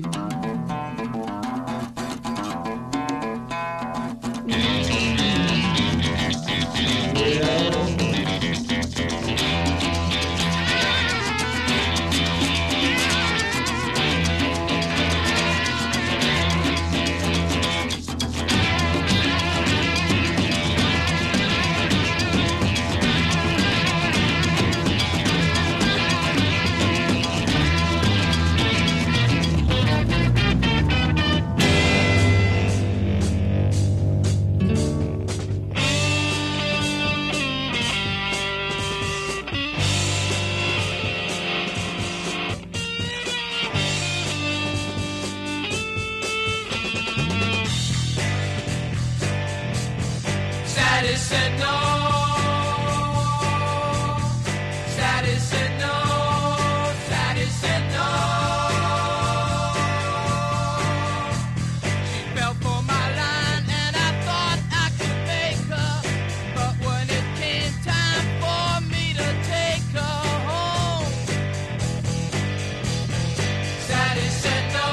said no. Sadie said no. Sadie said no. She fell for my line and I thought I could make her. But when it came time for me to take her home, Sadie said no.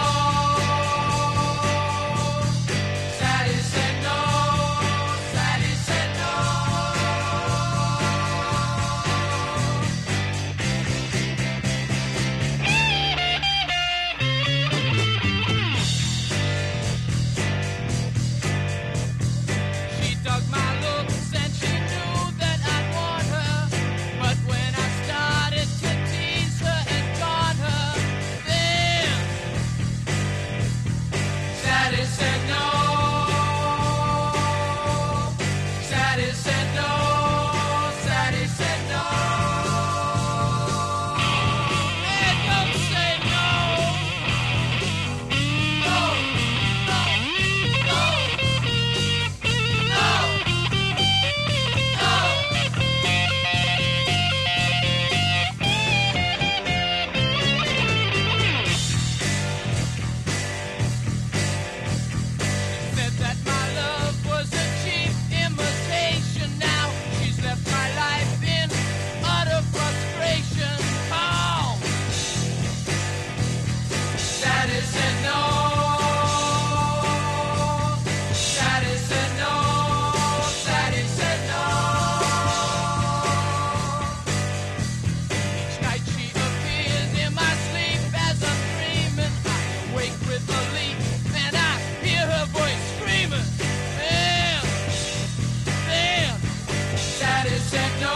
Sadie said no. Sadie said no. She dug my looks and she knew that I'd want her. But when I started to tease her and taunt her, then Sadie said no. Sadie said no. Sadie said no. Hey, don't say no. No. No. No. Said that my love was a cheap imitation. Now she's left my life in utter frustration. Oh, Sadie said no. Sadie said no. Sadie said no. Each night she appears in my sleep as I'm dreaming. I awake with relief and I hear her voice screaming. Then, Sadie said no.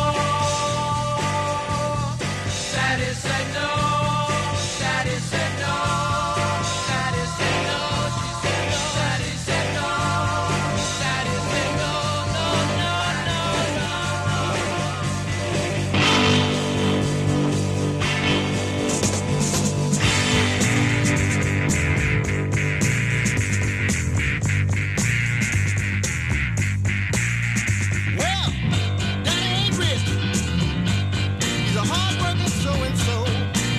Sadie said no. Sadie said no. Sadie said no. She said no. Sadie said no. Sadie said no. No, no, no, no, Well, Daddy ain't rich. He's a hard-working so-and-so.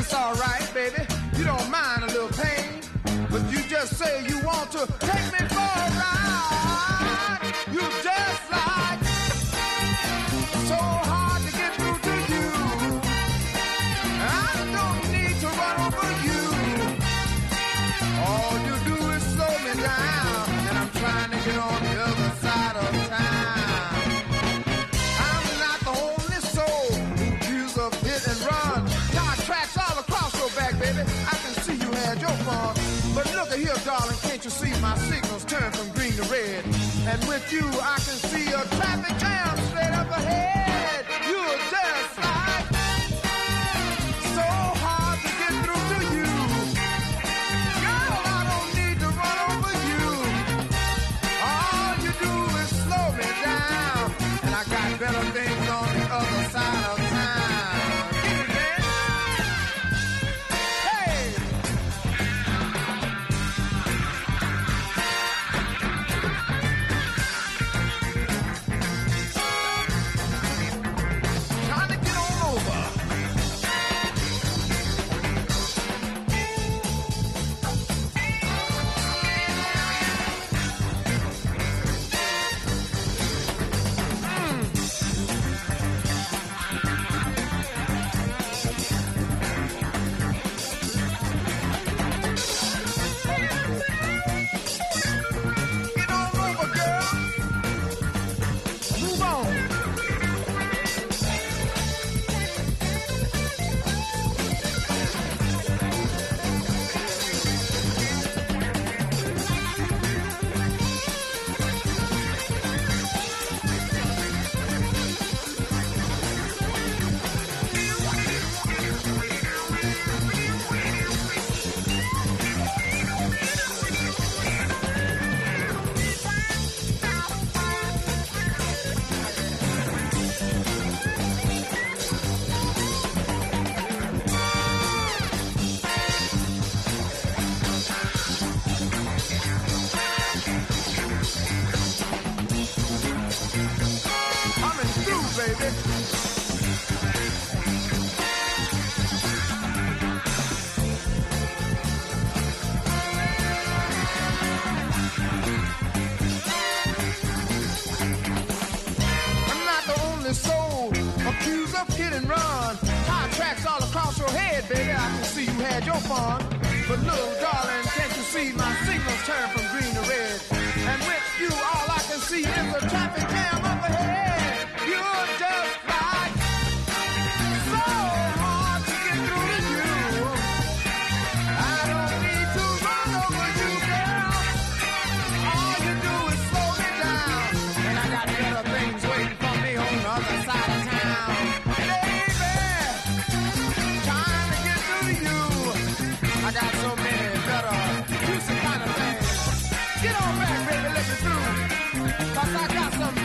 it's all right, baby. You don't mind a little pain, but you just say you want to take me for a ride. You just like so hard to get through to you. I don't need to run over you. All you do is slow me down, and I'm trying to get on the other side of town. I'm not the only soul who views of hit and run. Car tracks all across your back, baby. I can see you had your fun. But look at here, darling, can't you see my signals turn from green to red? And with you, I can see a traffic jam straight up ahead. You're just like so hard to get through to you. Girl, I don't need to run over you. All you do is slow me down, and I got better things on the other side of town. Get it, man? Hey! Trying to get on over. Get on over, girl. Move on. Coming through, baby. I'm not the only soul accused of hit and run. Tire tracks all across your head, baby. I can see you had your fun. But little darling, can't you see my signals turn from green to red? And with you, all I can see is a traffic jam up ahead. You're just like so hard to get through to you. I don't need to run over you, girl. All you do is slow me down, and I got better things waiting for me on the other side of town. Baby, trying to get through to you. I got so many better, juicy kind of things. Get on back, baby, let me through. 'Cause I got some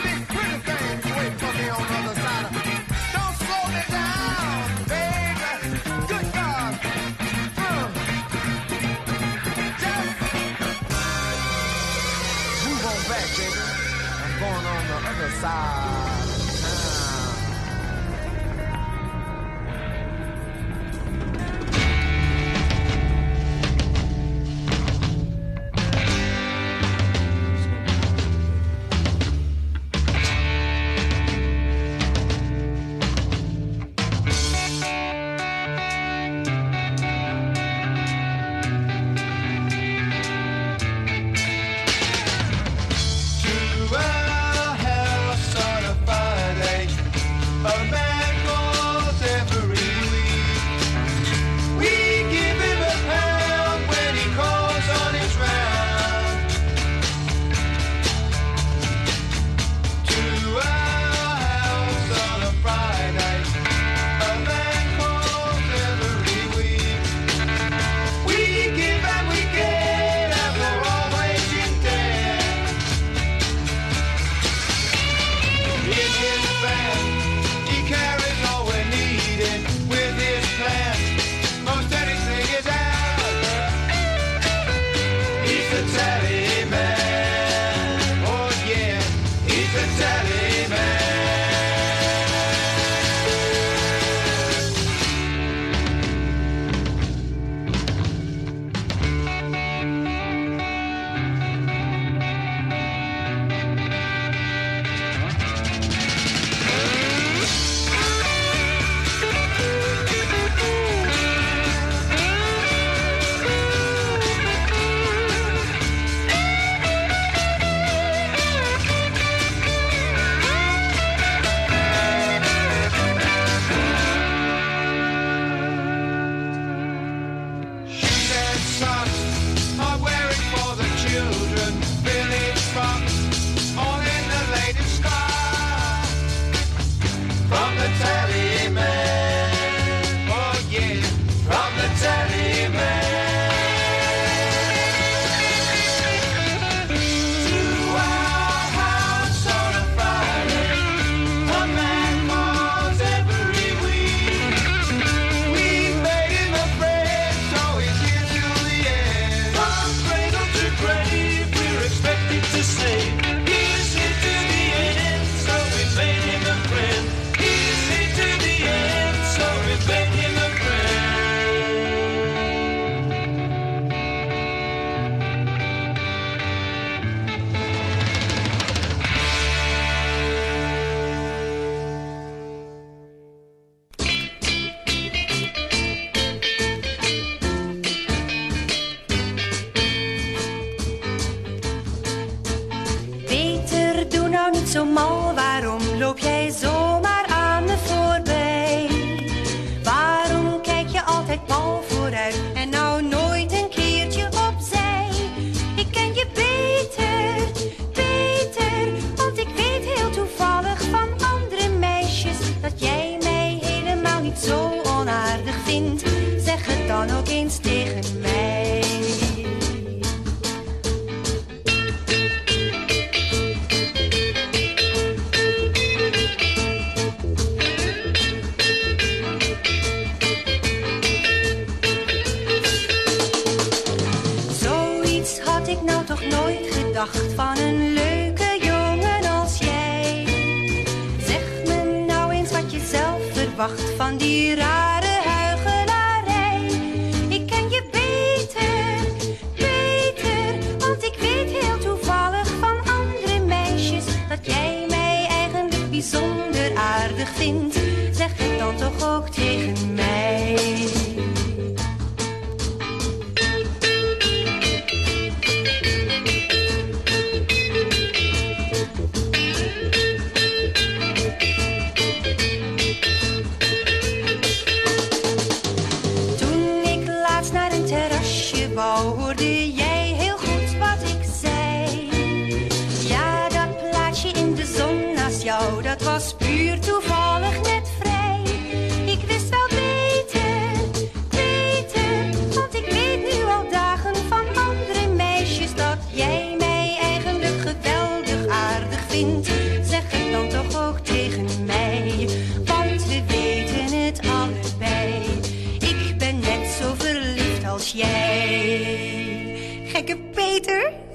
vindt, zeg het dan ook eens tegen mij. Zoiets had ik nou toch nooit gedacht van een leuke jongen als jij. Zeg me nou eens wat je zelf verwacht van die rare huichelarij. Ik ken je beter, want ik weet heel toevallig van andere meisjes dat jij mij eigenlijk bijzonder aardig vindt. Zeg het dan toch ook tegen mij. Hoorde jij heel goed wat ik zei? Ja, dat plaatsje in de zon naast jou, dat was puur toevallig net vrij. Ik wist wel beter, want ik weet nu al dagen van andere meisjes dat jij mij eigenlijk geweldig aardig vindt. Zeg het dan toch ook tegen mij, want we weten het allebei. Ik ben net zo verliefd als jij. Gekke Peter.